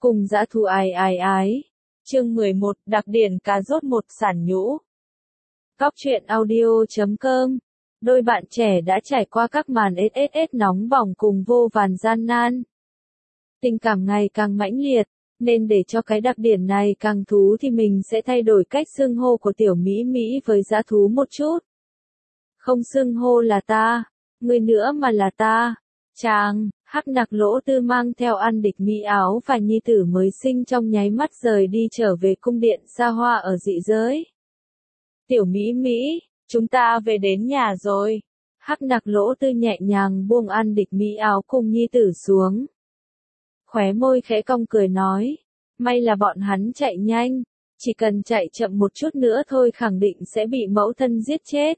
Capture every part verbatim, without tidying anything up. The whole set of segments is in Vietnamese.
Cùng dã thú ái ái ái. Chương mười một, đặc điển cà rốt một sản nhũ. Góc truyện audio chấm com. Đôi bạn trẻ đã trải qua các màn ét ét ét nóng bỏng cùng vô vàn gian nan. Tình cảm ngày càng mãnh liệt, nên để cho cái đặc điển này càng thú thì mình sẽ thay đổi cách xưng hô của tiểu Mỹ Mỹ với dã thú một chút. Không xưng hô là ta, người nữa mà là ta. Chàng, Hắc Nặc Lỗ Tư mang theo An Địch Mỹ Áo và nhi tử mới sinh trong nháy mắt rời đi trở về cung điện xa hoa ở dị giới. Tiểu Mỹ Mỹ, chúng ta về đến nhà rồi. Hắc Nặc Lỗ Tư nhẹ nhàng buông An Địch Mỹ Áo cùng nhi tử xuống. Khóe môi khẽ cong cười nói, may là bọn hắn chạy nhanh, chỉ cần chạy chậm một chút nữa thôi khẳng định sẽ bị mẫu thân giết chết.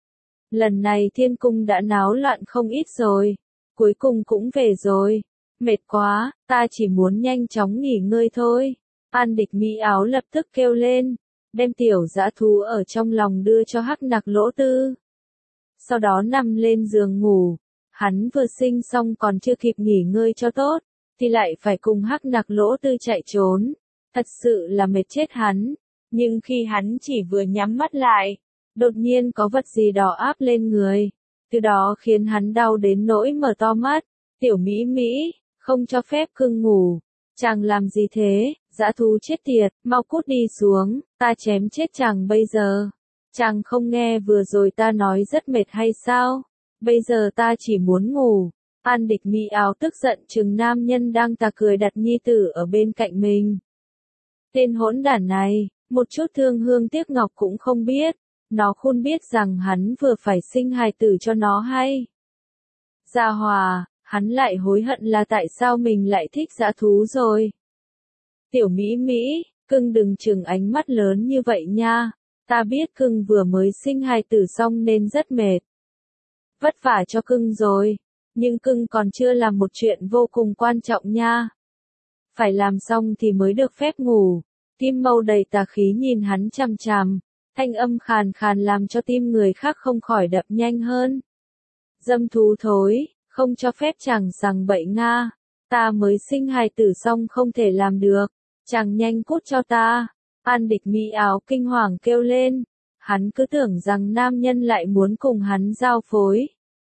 Lần này thiên cung đã náo loạn không ít rồi, cuối cùng cũng về rồi, mệt quá, ta chỉ muốn nhanh chóng nghỉ ngơi thôi. An Địch Mỹ Áo lập tức kêu lên, đem tiểu dã thú ở trong lòng đưa cho Hắc Nặc Lỗ Tư. Sau đó nằm lên giường ngủ, hắn vừa sinh xong còn chưa kịp nghỉ ngơi cho tốt, thì lại phải cùng Hắc Nặc Lỗ Tư chạy trốn, thật sự là mệt chết hắn. Nhưng khi hắn chỉ vừa nhắm mắt lại, đột nhiên có vật gì đó áp lên người, từ đó khiến hắn đau đến nỗi mở to mắt. Tiểu Mỹ Mỹ, không cho phép cưng ngủ. Chàng làm gì thế, dã thú chết tiệt, mau cút đi xuống, ta chém chết chàng bây giờ. Chàng không nghe vừa rồi ta nói rất mệt hay sao, bây giờ ta chỉ muốn ngủ. An Địch Mỹ Áo tức giận trừng nam nhân đang tà cười đặt nhi tử ở bên cạnh mình. Tên hỗn đản này, một chút thương hương tiếc ngọc cũng không biết, nó khôn biết rằng hắn vừa phải sinh hài tử cho nó hay. Gia Hòa, hắn lại hối hận là tại sao mình lại thích dã thú rồi. Tiểu Mỹ Mỹ, cưng đừng trừng ánh mắt lớn như vậy nha, ta biết cưng vừa mới sinh hài tử xong nên rất mệt. Vất vả cho cưng rồi. Nhưng cưng còn chưa làm một chuyện vô cùng quan trọng nha. Phải làm xong thì mới được phép ngủ. Kim Mâu đầy tà khí nhìn hắn chằm chằm, thanh âm khàn khàn làm cho tim người khác không khỏi đập nhanh hơn. Dâm thú thối, không cho phép chàng sằng bậy nga. Ta mới sinh hài tử xong không thể làm được. Chàng nhanh cút cho ta. An Địch Mỹ Áo kinh hoàng kêu lên. Hắn cứ tưởng rằng nam nhân lại muốn cùng hắn giao phối.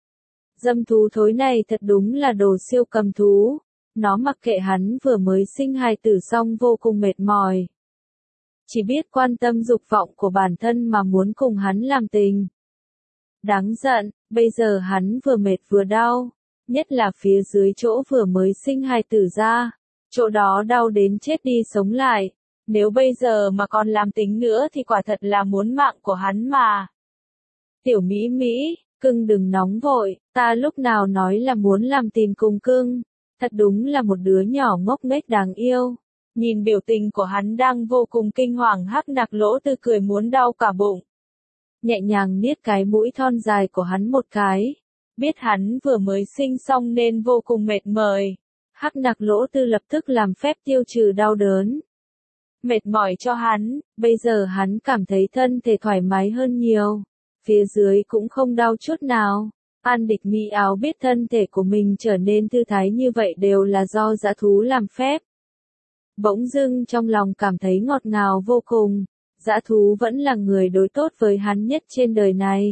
Dâm thú thối này thật đúng là đồ siêu cầm thú. Nó mặc kệ hắn vừa mới sinh hài tử xong vô cùng mệt mỏi. Chỉ biết quan tâm dục vọng của bản thân mà muốn cùng hắn làm tình. Đáng giận, bây giờ hắn vừa mệt vừa đau. Nhất là phía dưới chỗ vừa mới sinh hài tử ra. Chỗ đó đau đến chết đi sống lại. Nếu bây giờ mà còn làm tính nữa thì quả thật là muốn mạng của hắn mà. Tiểu Mỹ Mỹ, cưng đừng nóng vội, ta lúc nào nói là muốn làm tình cùng cưng. Thật đúng là một đứa nhỏ ngốc nghếch đáng yêu. Nhìn biểu tình của hắn đang vô cùng kinh hoàng, Hắc Nặc Lỗ Tư cười muốn đau cả bụng. Nhẹ nhàng niết cái mũi thon dài của hắn một cái. Biết hắn vừa mới sinh xong nên vô cùng mệt mỏi. Hắc Nặc Lỗ Tư lập tức làm phép tiêu trừ đau đớn. Mệt mỏi cho hắn, bây giờ hắn cảm thấy thân thể thoải mái hơn nhiều. Phía dưới cũng không đau chút nào. An Địch Mỹ Áo biết thân thể của mình trở nên thư thái như vậy đều là do dã thú làm phép. Bỗng dưng trong lòng cảm thấy ngọt ngào vô cùng. Dã thú vẫn là người đối tốt với hắn nhất trên đời này.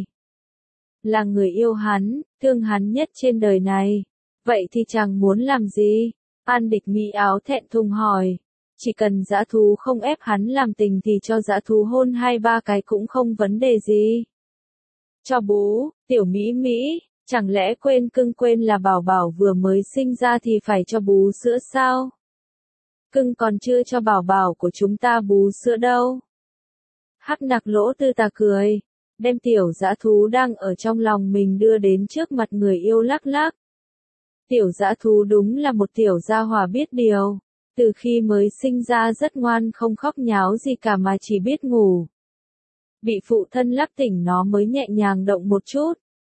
Là người yêu hắn, thương hắn nhất trên đời này. Vậy thì chàng muốn làm gì? An Địch Mỹ Áo thẹn thùng hỏi. Chỉ cần dã thú không ép hắn làm tình thì cho dã thú hôn hai ba cái cũng không vấn đề gì. Cho bú, Tiểu Mỹ Mỹ, chẳng lẽ quên cưng quên là bảo bảo vừa mới sinh ra thì phải cho bú sữa sao? Cưng còn chưa cho bảo bảo của chúng ta bú sữa đâu. Hắc Nặc Lỗ Tư tà cười, đem tiểu dã thú đang ở trong lòng mình đưa đến trước mặt người yêu lắc lắc. Tiểu dã thú đúng là một tiểu gia hỏa biết điều, từ khi mới sinh ra rất ngoan không khóc nháo gì cả mà chỉ biết ngủ. Bị phụ thân lắc tỉnh nó mới nhẹ nhàng động một chút.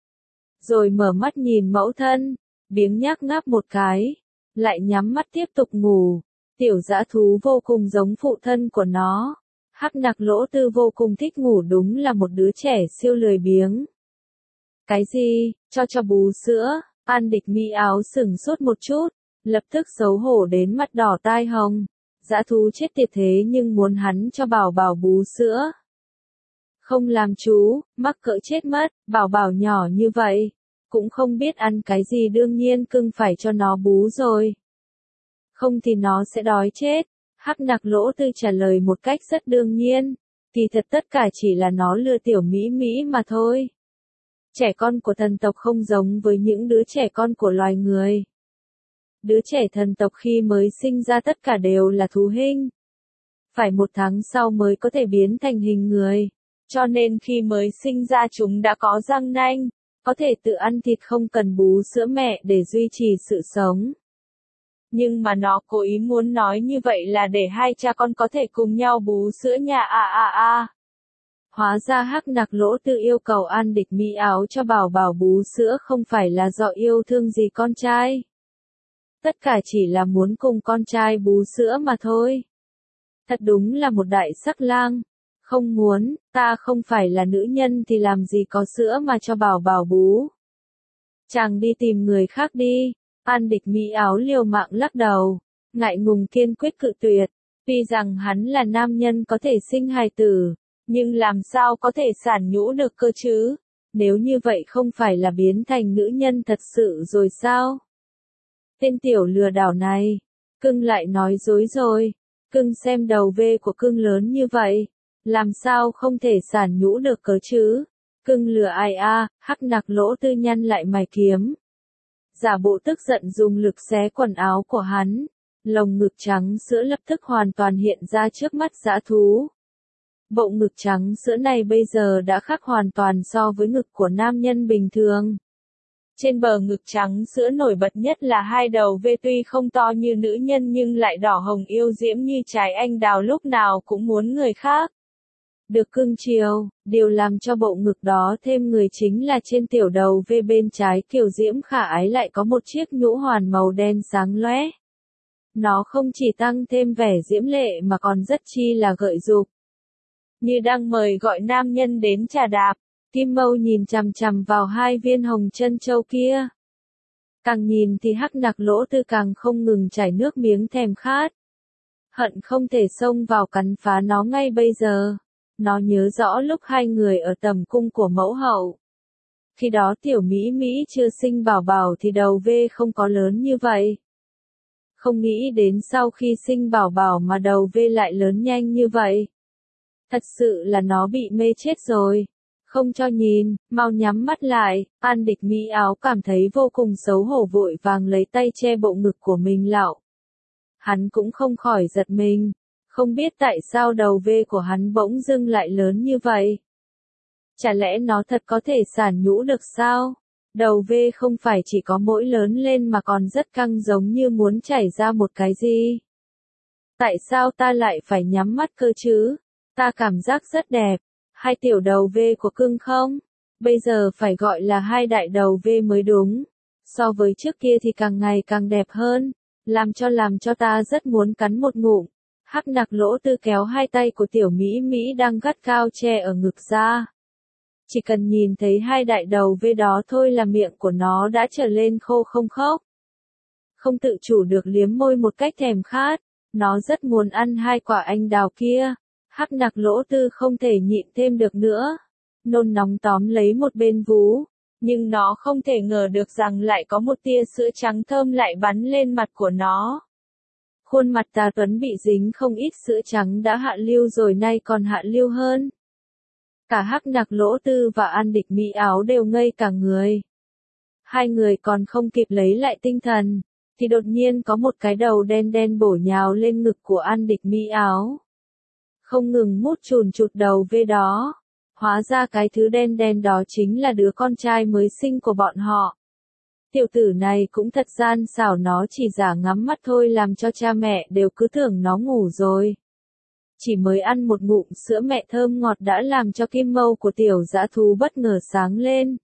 Rồi mở mắt nhìn mẫu thân, biếng nhác ngáp một cái, lại nhắm mắt tiếp tục ngủ. Tiểu dã thú vô cùng giống phụ thân của nó. Hắc Nặc Lỗ Tư vô cùng thích ngủ, đúng là một đứa trẻ siêu lười biếng. Cái gì, cho cho bú sữa? An Địch Mỹ Áo sửng sốt một chút, lập tức xấu hổ đến mặt đỏ tai hồng. Dã thú chết tiệt thế nhưng muốn hắn cho Bảo Bảo bú sữa. Không làm chú, mắc cỡ chết mất, Bảo Bảo nhỏ như vậy, cũng không biết ăn cái gì đương nhiên cưng phải cho nó bú rồi. Không thì nó sẽ đói chết. Hắc Nặc Lỗ Tư trả lời một cách rất đương nhiên, kỳ thật tất cả chỉ là nó lừa tiểu Mỹ Mỹ mà thôi. Trẻ con của thần tộc không giống với những đứa trẻ con của loài người. Đứa trẻ thần tộc khi mới sinh ra tất cả đều là thú hình. Phải một tháng sau mới có thể biến thành hình người. Cho nên khi mới sinh ra chúng đã có răng nanh, có thể tự ăn thịt không cần bú sữa mẹ để duy trì sự sống. Nhưng mà nó cố ý muốn nói như vậy là để hai cha con có thể cùng nhau bú sữa nhà a a a. Hóa ra Hắc Nặc Lỗ Tư yêu cầu An Địch Mỹ Áo cho Bảo Bảo bú sữa không phải là do yêu thương gì con trai. Tất cả chỉ là muốn cùng con trai bú sữa mà thôi. Thật đúng là một đại sắc lang. Không muốn, ta không phải là nữ nhân thì làm gì có sữa mà cho Bảo Bảo bú. Chàng đi tìm người khác đi. An Địch Mỹ Áo liều mạng lắc đầu, ngại ngùng kiên quyết cự tuyệt. Tuy rằng hắn là nam nhân có thể sinh hài tử, nhưng làm sao có thể sản nhũ được cơ chứ? Nếu như vậy không phải là biến thành nữ nhân thật sự rồi sao? Tên tiểu lừa đảo này, cưng lại nói dối rồi. Cưng xem đầu vê của cưng lớn như vậy, làm sao không thể sản nhũ được cơ chứ? Cưng lừa ai a? Hắc Nặc Lỗ Tư nhăn lại mày kiếm. Giả bộ tức giận dùng lực xé quần áo của hắn. Lồng ngực trắng sữa lập tức hoàn toàn hiện ra trước mắt dã thú. Bộ ngực trắng sữa này bây giờ đã khác hoàn toàn so với ngực của nam nhân bình thường. Trên bờ ngực trắng sữa nổi bật nhất là hai đầu vê tuy không to như nữ nhân nhưng lại đỏ hồng yêu diễm như trái anh đào lúc nào cũng muốn người khác. Được cưng chiều, điều làm cho bộ ngực đó thêm người chính là trên tiểu đầu vê bên trái kiều diễm khả ái lại có một chiếc nhũ hoàn màu đen sáng lóe. Nó không chỉ tăng thêm vẻ diễm lệ mà còn rất chi là gợi dục. Như đang mời gọi nam nhân đến trà đạp, Kim Mâu nhìn chằm chằm vào hai viên hồng chân châu kia. Càng nhìn thì Hắc Nặc Lỗ Tư càng không ngừng chảy nước miếng thèm khát. Hận không thể xông vào cắn phá nó ngay bây giờ. Nó nhớ rõ lúc hai người ở tầm cung của mẫu hậu. Khi đó tiểu Mỹ Mỹ chưa sinh Bảo Bảo thì đầu vê không có lớn như vậy. Không nghĩ đến sau khi sinh Bảo Bảo mà đầu vê lại lớn nhanh như vậy. Thật sự là nó bị mê chết rồi. Không cho nhìn, mau nhắm mắt lại. An Địch Mỹ Áo cảm thấy vô cùng xấu hổ vội vàng lấy tay che bộ ngực của mình lạo. Hắn cũng không khỏi giật mình. Không biết tại sao đầu vê của hắn bỗng dưng lại lớn như vậy. Chả lẽ nó thật có thể sản nhũ được sao? Đầu vê không phải chỉ có mỗi lớn lên mà còn rất căng giống như muốn chảy ra một cái gì. Tại sao ta lại phải nhắm mắt cơ chứ? Ta cảm giác rất đẹp. Hai tiểu đầu vê của cưng không? Bây giờ phải gọi là hai đại đầu vê mới đúng. So với trước kia thì càng ngày càng đẹp hơn. Làm cho làm cho ta rất muốn cắn một ngụm. Hắc Nặc Lỗ Tư kéo hai tay của tiểu Mỹ Mỹ đang gắt cao che ở ngực ra. Chỉ cần nhìn thấy hai đại đầu vê đó thôi là miệng của nó đã trở lên khô không khốc. Không tự chủ được liếm môi một cách thèm khát. Nó rất muốn ăn hai quả anh đào kia. Hắc Nặc Lỗ Tư không thể nhịn thêm được nữa. Nôn nóng tóm lấy một bên vú. Nhưng nó không thể ngờ được rằng lại có một tia sữa trắng thơm lại bắn lên mặt của nó. Khuôn mặt tà tuấn bị dính không ít sữa trắng đã hạ lưu rồi nay còn hạ lưu hơn. Cả Hắc Nặc Lỗ Tư và An Địch Mỹ Áo đều ngây cả người. Hai người còn không kịp lấy lại tinh thần, thì đột nhiên có một cái đầu đen đen bổ nhào lên ngực của An Địch Mỹ Áo. Không ngừng mút chùn chụt đầu vê đó. Hóa ra cái thứ đen đen đó chính là đứa con trai mới sinh của bọn họ. Tiểu tử này cũng thật gian xảo, nó chỉ giả ngắm mắt thôi làm cho cha mẹ đều cứ tưởng nó ngủ rồi. Chỉ mới ăn một ngụm sữa mẹ thơm ngọt đã làm cho kim mâu của tiểu dã thú bất ngờ sáng lên.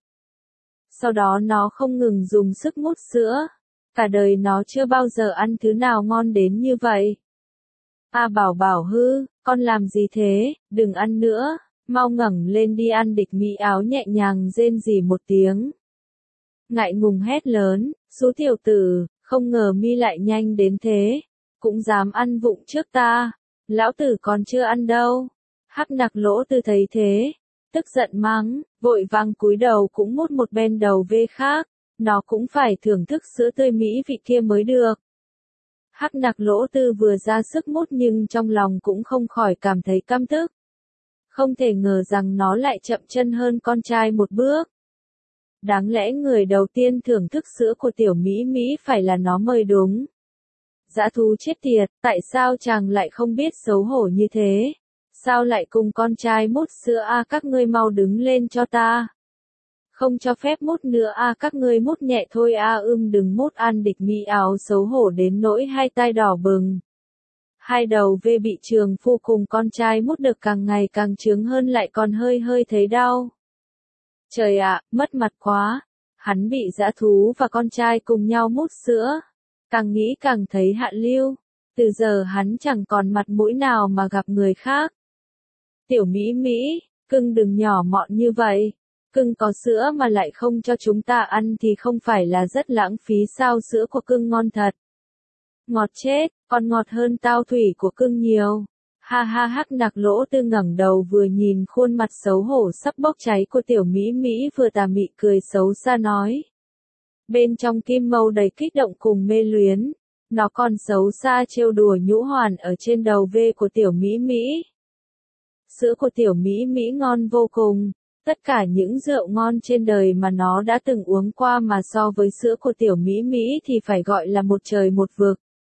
Sau đó nó không ngừng dùng sức mút sữa. Cả đời nó chưa bao giờ ăn thứ nào ngon đến như vậy. A Bảo Bảo hư, con làm gì thế, đừng ăn nữa, mau ngẩng lên đi. An Địch Mỹ Áo nhẹ nhàng rên rỉ một tiếng. Ngại ngùng hét lớn, "Sú tiểu tử, Không ngờ mi lại nhanh đến thế, cũng dám ăn vụng trước ta, lão tử còn chưa ăn đâu. Hắc Nặc Lỗ Tư thấy thế, tức giận mắng, vội vàng cúi đầu cũng mút một bên đầu vê khác, nó cũng phải thưởng thức sữa tươi mỹ vị kia mới được. Hắc Nặc Lỗ Tư vừa ra sức mút nhưng trong lòng cũng không khỏi cảm thấy căm tức. Không thể ngờ rằng nó lại chậm chân hơn con trai một bước. Đáng lẽ người đầu tiên thưởng thức sữa của tiểu Mỹ Mỹ phải là nó mới đúng. Dã thú chết tiệt, tại sao chàng lại không biết xấu hổ như thế? Sao lại cùng con trai mút sữa a à, các ngươi mau đứng lên cho ta. Không cho phép mút nữa a à, các ngươi mút nhẹ thôi a à, ưm đừng mút. An Địch Mỹ áo xấu hổ đến nỗi hai tai đỏ bừng. Hai đầu vê bị trường phu cùng con trai mút được càng ngày càng trướng hơn lại còn hơi hơi thấy đau. Trời ạ, à, mất mặt quá. Hắn bị dã thú và con trai cùng nhau mút sữa. Càng nghĩ càng thấy hạ lưu. Từ giờ hắn chẳng còn mặt mũi nào mà gặp người khác. Tiểu Mỹ Mỹ, cưng đừng nhỏ mọn như vậy. Cưng có sữa mà lại không cho chúng ta ăn thì không phải là rất lãng phí sao? Sữa của cưng ngon thật. Ngọt chết, còn ngọt hơn tao thủy của cưng nhiều. Ha ha. Hắc Nặc Lỗ Tư ngẩng đầu vừa nhìn khuôn mặt xấu hổ sắp bốc cháy của tiểu Mỹ Mỹ vừa tà mị cười xấu xa nói. Bên trong kim mâu đầy kích động cùng mê luyến, nó còn xấu xa trêu đùa nhũ hoàn ở trên đầu vê của tiểu Mỹ Mỹ. Sữa của tiểu Mỹ Mỹ ngon vô cùng, tất cả những rượu ngon trên đời mà nó đã từng uống qua mà so với sữa của tiểu Mỹ Mỹ thì phải gọi là một trời một vực.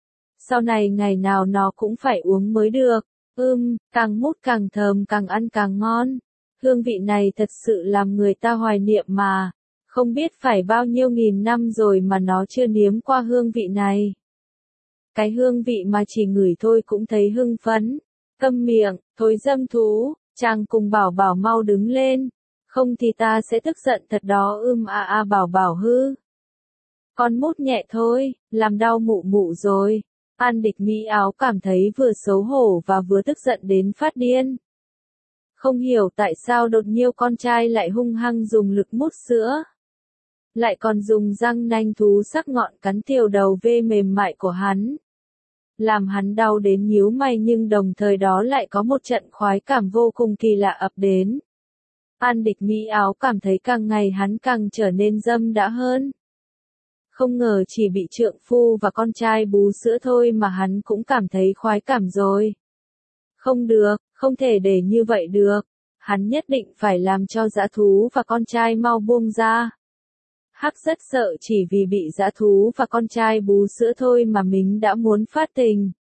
Sau này ngày nào nó cũng phải uống mới được. Ưm, càng mút càng thơm, càng ăn càng ngon. Hương vị này thật sự làm người ta hoài niệm mà. Không biết phải bao nhiêu nghìn năm rồi mà nó chưa nếm qua hương vị này. Cái hương vị mà chỉ ngửi thôi cũng thấy hưng phấn. Câm miệng, thối dâm thú, chàng cùng Bảo Bảo mau đứng lên. Không thì ta sẽ tức giận thật đó. Ưm a a Bảo Bảo hư. Con mút nhẹ thôi, làm đau mụ mụ rồi. An Địch Mỹ áo cảm thấy vừa xấu hổ và vừa tức giận đến phát điên. Không hiểu tại sao đột nhiên con trai lại hung hăng dùng lực mút sữa. Lại còn dùng răng nanh thú sắc ngọn cắn tiểu đầu vê mềm mại của hắn. Làm hắn đau đến nhíu mày nhưng đồng thời đó lại có một trận khoái cảm vô cùng kỳ lạ ập đến. An Địch Mỹ áo cảm thấy càng ngày hắn càng trở nên dâm đã hơn. Không ngờ chỉ bị trượng phu và con trai bú sữa thôi mà hắn cũng cảm thấy khoái cảm rồi. Không được, không thể để như vậy được. Hắn nhất định phải làm cho dã thú và con trai mau buông ra. Hắc rất sợ chỉ vì bị dã thú và con trai bú sữa thôi mà mình đã muốn phát tình.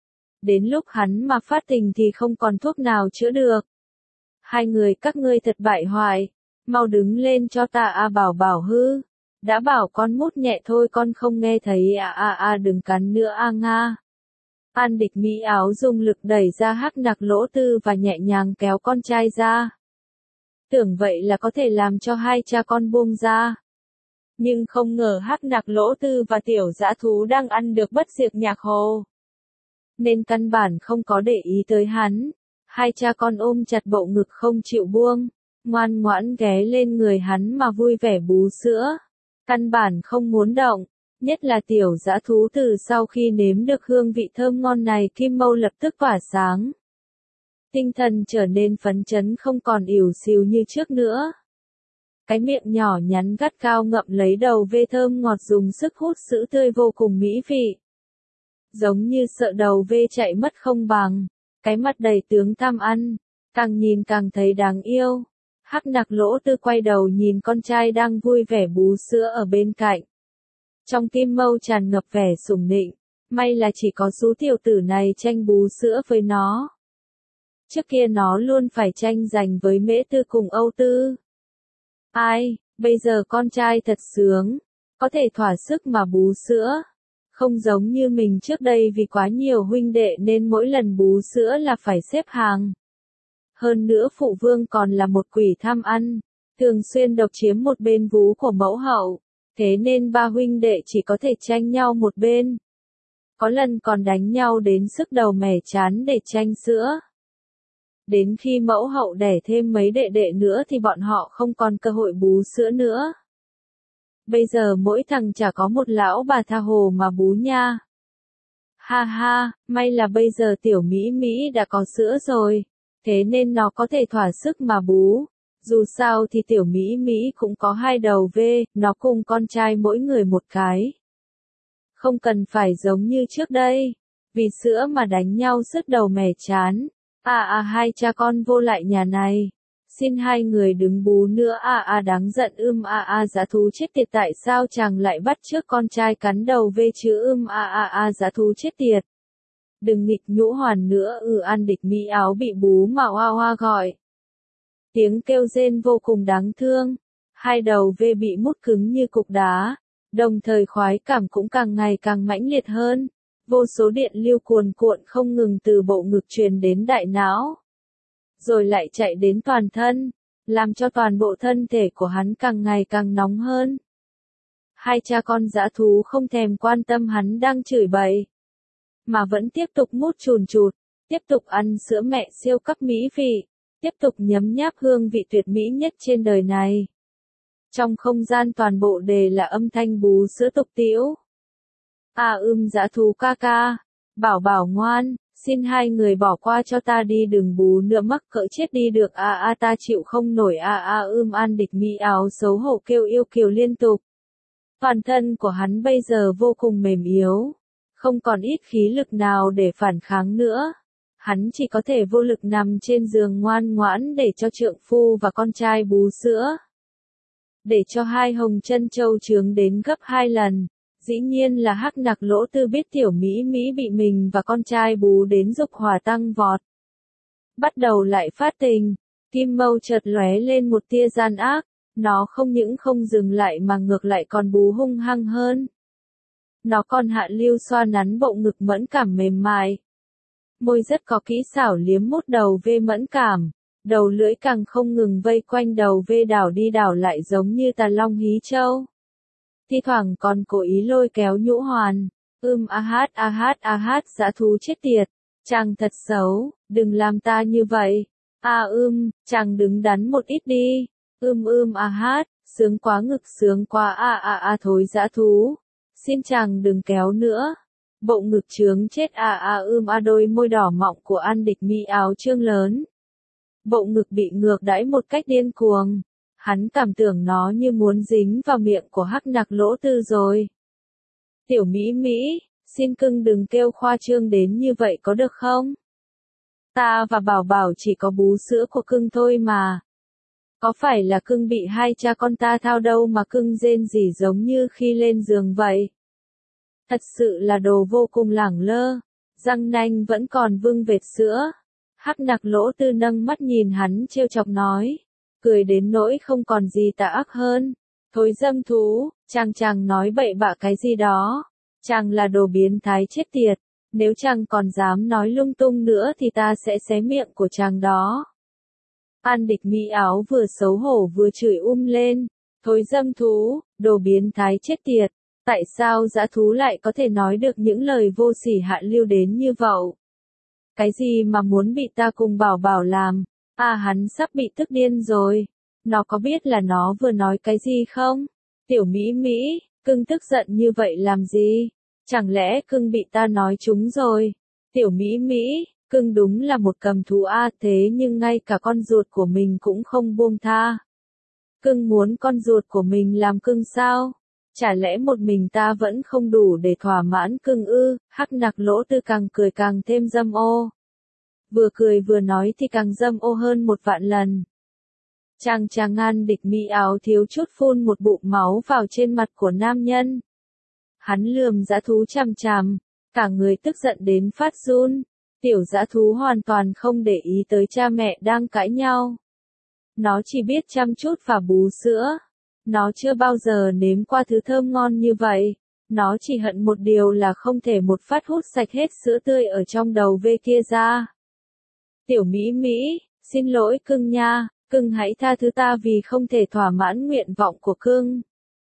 Đến lúc hắn mà phát tình thì không còn thuốc nào chữa được. Hai người các ngươi thật bại hoại. Mau đứng lên cho ta a à, Bảo Bảo hư. Đã bảo con mút nhẹ thôi con không nghe thấy à à à đừng cắn nữa a à, nga. An Địch Mỹ áo dùng lực đẩy ra Hắc Nặc Lỗ Tư và nhẹ nhàng kéo con trai ra. Tưởng vậy là có thể làm cho hai cha con buông ra. Nhưng không ngờ Hắc Nặc Lỗ Tư và tiểu dã thú đang ăn được bất diệt nhạc hồ. Nên căn bản không có để ý tới hắn. Hai cha con ôm chặt bộ ngực không chịu buông. Ngoan ngoãn ghé lên người hắn mà vui vẻ bú sữa. Căn bản không muốn động, nhất là tiểu dã thú từ sau khi nếm được hương vị thơm ngon này kim mâu lập tức tỏa sáng. Tinh thần trở nên phấn chấn không còn ỉu xìu như trước nữa. Cái miệng nhỏ nhắn gắt cao ngậm lấy đầu vê thơm ngọt dùng sức hút sữa tươi vô cùng mỹ vị. Giống như sợ đầu vê chạy mất không bằng, cái mặt đầy tướng tham ăn, càng nhìn càng thấy đáng yêu. Hắc Nặc Lỗ Tư quay đầu nhìn con trai đang vui vẻ bú sữa ở bên cạnh. Trong kim mâu tràn ngập vẻ sủng nịnh, may là chỉ có số tiểu tử này tranh bú sữa với nó. Trước kia nó luôn phải tranh giành với Mễ Tư cùng Âu Tư. Ai, bây giờ con trai thật sướng, có thể thỏa sức mà bú sữa. Không giống như mình trước đây vì quá nhiều huynh đệ nên mỗi lần bú sữa là phải xếp hàng. Hơn nữa phụ vương còn là một quỷ tham ăn, thường xuyên độc chiếm một bên vú của mẫu hậu, thế nên ba huynh đệ chỉ có thể tranh nhau một bên. Có lần còn đánh nhau đến sức đầu mẻ chán để tranh sữa. Đến khi mẫu hậu đẻ thêm mấy đệ đệ nữa thì bọn họ không còn cơ hội bú sữa nữa. Bây giờ mỗi thằng chả có một lão bà tha hồ mà bú nha. Ha ha, may là bây giờ tiểu Mỹ Mỹ đã có sữa rồi, thế nên nó có thể thỏa sức mà bú. Dù sao thì tiểu Mỹ Mỹ cũng có hai đầu V, nó cùng con trai mỗi người một cái. Không cần phải giống như trước đây, vì sữa mà đánh nhau sứt đầu mẻ chán. À à hai cha con vô lại nhà này. Xin hai người đừng bú nữa à à đáng giận ưm à à dã thú chết tiệt tại sao chàng lại bắt trước con trai cắn đầu V chứ ưm à à à dã thú chết tiệt. Đừng nghịch nhũ hoàn nữa ừ An Địch Mỹ áo bị bú mà hoa hoa gọi. Tiếng kêu rên vô cùng đáng thương. Hai đầu V bị mút cứng như cục đá. Đồng thời khoái cảm cũng càng ngày càng mãnh liệt hơn. Vô số điện lưu cuồn cuộn không ngừng từ bộ ngực truyền đến đại não. Rồi lại chạy đến toàn thân, làm cho toàn bộ thân thể của hắn càng ngày càng nóng hơn. Hai cha con dã thú không thèm quan tâm hắn đang chửi bậy, mà vẫn tiếp tục mút chùn chụt, tiếp tục ăn sữa mẹ siêu cấp mỹ vị, tiếp tục nhấm nháp hương vị tuyệt mỹ nhất trên đời này. Trong không gian toàn bộ đều là âm thanh bú sữa tục tĩu. À ưm dã thú ca ca, bảo bảo ngoan, xin hai người bỏ qua cho ta đi đừng bú nữa mắc cỡ chết đi được à à ta chịu không nổi à à ưm An Địch Mỹ áo xấu hổ kêu yêu kiều liên tục. Toàn thân của hắn bây giờ vô cùng mềm yếu, không còn ít khí lực nào để phản kháng nữa. Hắn chỉ có thể vô lực nằm trên giường ngoan ngoãn để cho trượng phu và con trai bú sữa. Để cho hai hồng chân châu trướng đến gấp hai lần. Dĩ nhiên là Hắc Nặc Lỗ Tư biết tiểu Mỹ Mỹ bị mình và con trai bú đến dục hỏa tăng vọt. Bắt đầu lại phát tình, kim mâu chợt lóe lên một tia gian ác, nó không những không dừng lại mà ngược lại còn bú hung hăng hơn. Nó còn hạ lưu xoa nắn bộ ngực mẫn cảm mềm mại. Môi rất có kỹ xảo liếm mút đầu V mẫn cảm, đầu lưỡi càng không ngừng vây quanh đầu V đảo đi đảo lại giống như tà long hí châu. Thi thoảng còn cố ý lôi kéo nhũ hoàn. Ưm a hát a hát a hát dã thú chết tiệt. Chàng thật xấu, đừng làm ta như vậy. À ưm, chàng đứng đắn một ít đi. Ưm ưm a hát, sướng quá ngực sướng quá a a a thối dã thú. Xin chàng đừng kéo nữa. Bộ ngực trướng chết a a ưm a đôi môi đỏ mọng của An Địch Mỹ áo trương lớn. Bộ ngực bị ngược đãi một cách điên cuồng. Hắn cảm tưởng nó như muốn dính vào miệng của Hắc Nặc Lỗ Tư rồi. Tiểu Mỹ Mỹ, xin cưng đừng kêu khoa trương đến như vậy có được không? Ta và bảo bảo chỉ có bú sữa của cưng thôi mà. Có phải là cưng bị hai cha con ta thao đâu mà cưng rên rỉ giống như khi lên giường vậy? Thật sự là đồ vô cùng lẳng lơ, răng nanh vẫn còn vương vệt sữa. Hắc Nặc Lỗ Tư nâng mắt nhìn hắn trêu chọc nói. Cười đến nỗi không còn gì tà ác hơn. Thối dâm thú, chàng chàng nói bậy bạ cái gì đó. Chàng là đồ biến thái chết tiệt. Nếu chàng còn dám nói lung tung nữa thì ta sẽ xé miệng của chàng đó. An Địch Mỹ áo vừa xấu hổ vừa chửi um lên. Thối dâm thú, đồ biến thái chết tiệt. Tại sao dã thú lại có thể nói được những lời vô sỉ hạ lưu đến như vậy? Cái gì mà muốn bị ta cùng bảo bảo làm? À hắn sắp bị tức điên rồi. Nó có biết là nó vừa nói cái gì không? Tiểu Mỹ Mỹ, cưng tức giận như vậy làm gì? Chẳng lẽ cưng bị ta nói trúng rồi? Tiểu Mỹ Mỹ, cưng đúng là một cầm thú a thế nhưng ngay cả con ruột của mình cũng không buông tha. Cưng muốn con ruột của mình làm cưng sao? Chả lẽ một mình ta vẫn không đủ để thỏa mãn cưng ư? Hắc Nặc Lỗ Tư càng cười càng thêm dâm ô. Vừa cười vừa nói thì càng dâm ô hơn một vạn lần. Chàng chàng An Địch Mỹ áo thiếu chút phun một bụng máu vào trên mặt của nam nhân. Hắn lườm dã thú chằm chằm, cả người tức giận đến phát run. Tiểu dã thú hoàn toàn không để ý tới cha mẹ đang cãi nhau. Nó chỉ biết chăm chút và bú sữa. Nó chưa bao giờ nếm qua thứ thơm ngon như vậy. Nó chỉ hận một điều là không thể một phát hút sạch hết sữa tươi ở trong đầu V kia ra. Tiểu Mỹ Mỹ, xin lỗi cưng nha, cưng hãy tha thứ ta vì không thể thỏa mãn nguyện vọng của cưng.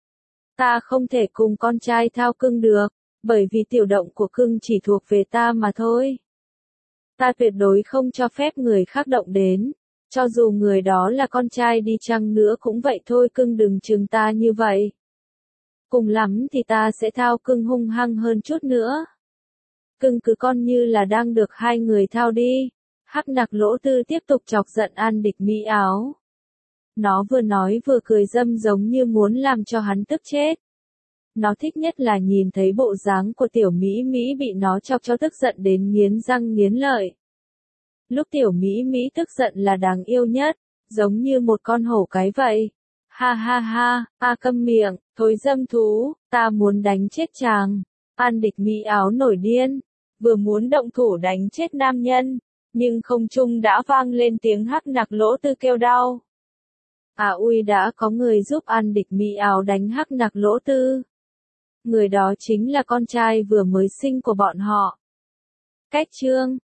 Ta không thể cùng con trai thao cưng được, bởi vì tiểu động của cưng chỉ thuộc về ta mà thôi. Ta tuyệt đối không cho phép người khác động đến, cho dù người đó là con trai đi chăng nữa cũng vậy thôi cưng đừng chừng ta như vậy. Cùng lắm thì ta sẽ thao cưng hung hăng hơn chút nữa. Cưng cứ con như là đang được hai người thao đi. Hắc Nặc Lỗ Tư tiếp tục chọc giận An Địch Mỹ Áo. Nó vừa nói vừa cười râm giống như muốn làm cho hắn tức chết. Nó thích nhất là nhìn thấy bộ dáng của tiểu Mỹ Mỹ bị nó chọc cho tức giận đến nghiến răng nghiến lợi. Lúc tiểu Mỹ Mỹ tức giận là đáng yêu nhất, giống như một con hổ cái vậy. Ha ha ha, a câm miệng, thối dâm thú, ta muốn đánh chết chàng. An Địch Mỹ Áo nổi điên, vừa muốn động thủ đánh chết nam nhân, nhưng không trung đã vang lên tiếng Hắc Nặc Lỗ Tư kêu đau. À ui, đã có người giúp An Địch Mỹ Áo đánh Hắc Nặc Lỗ Tư. Người đó chính là con trai vừa mới sinh của bọn họ. Cách chương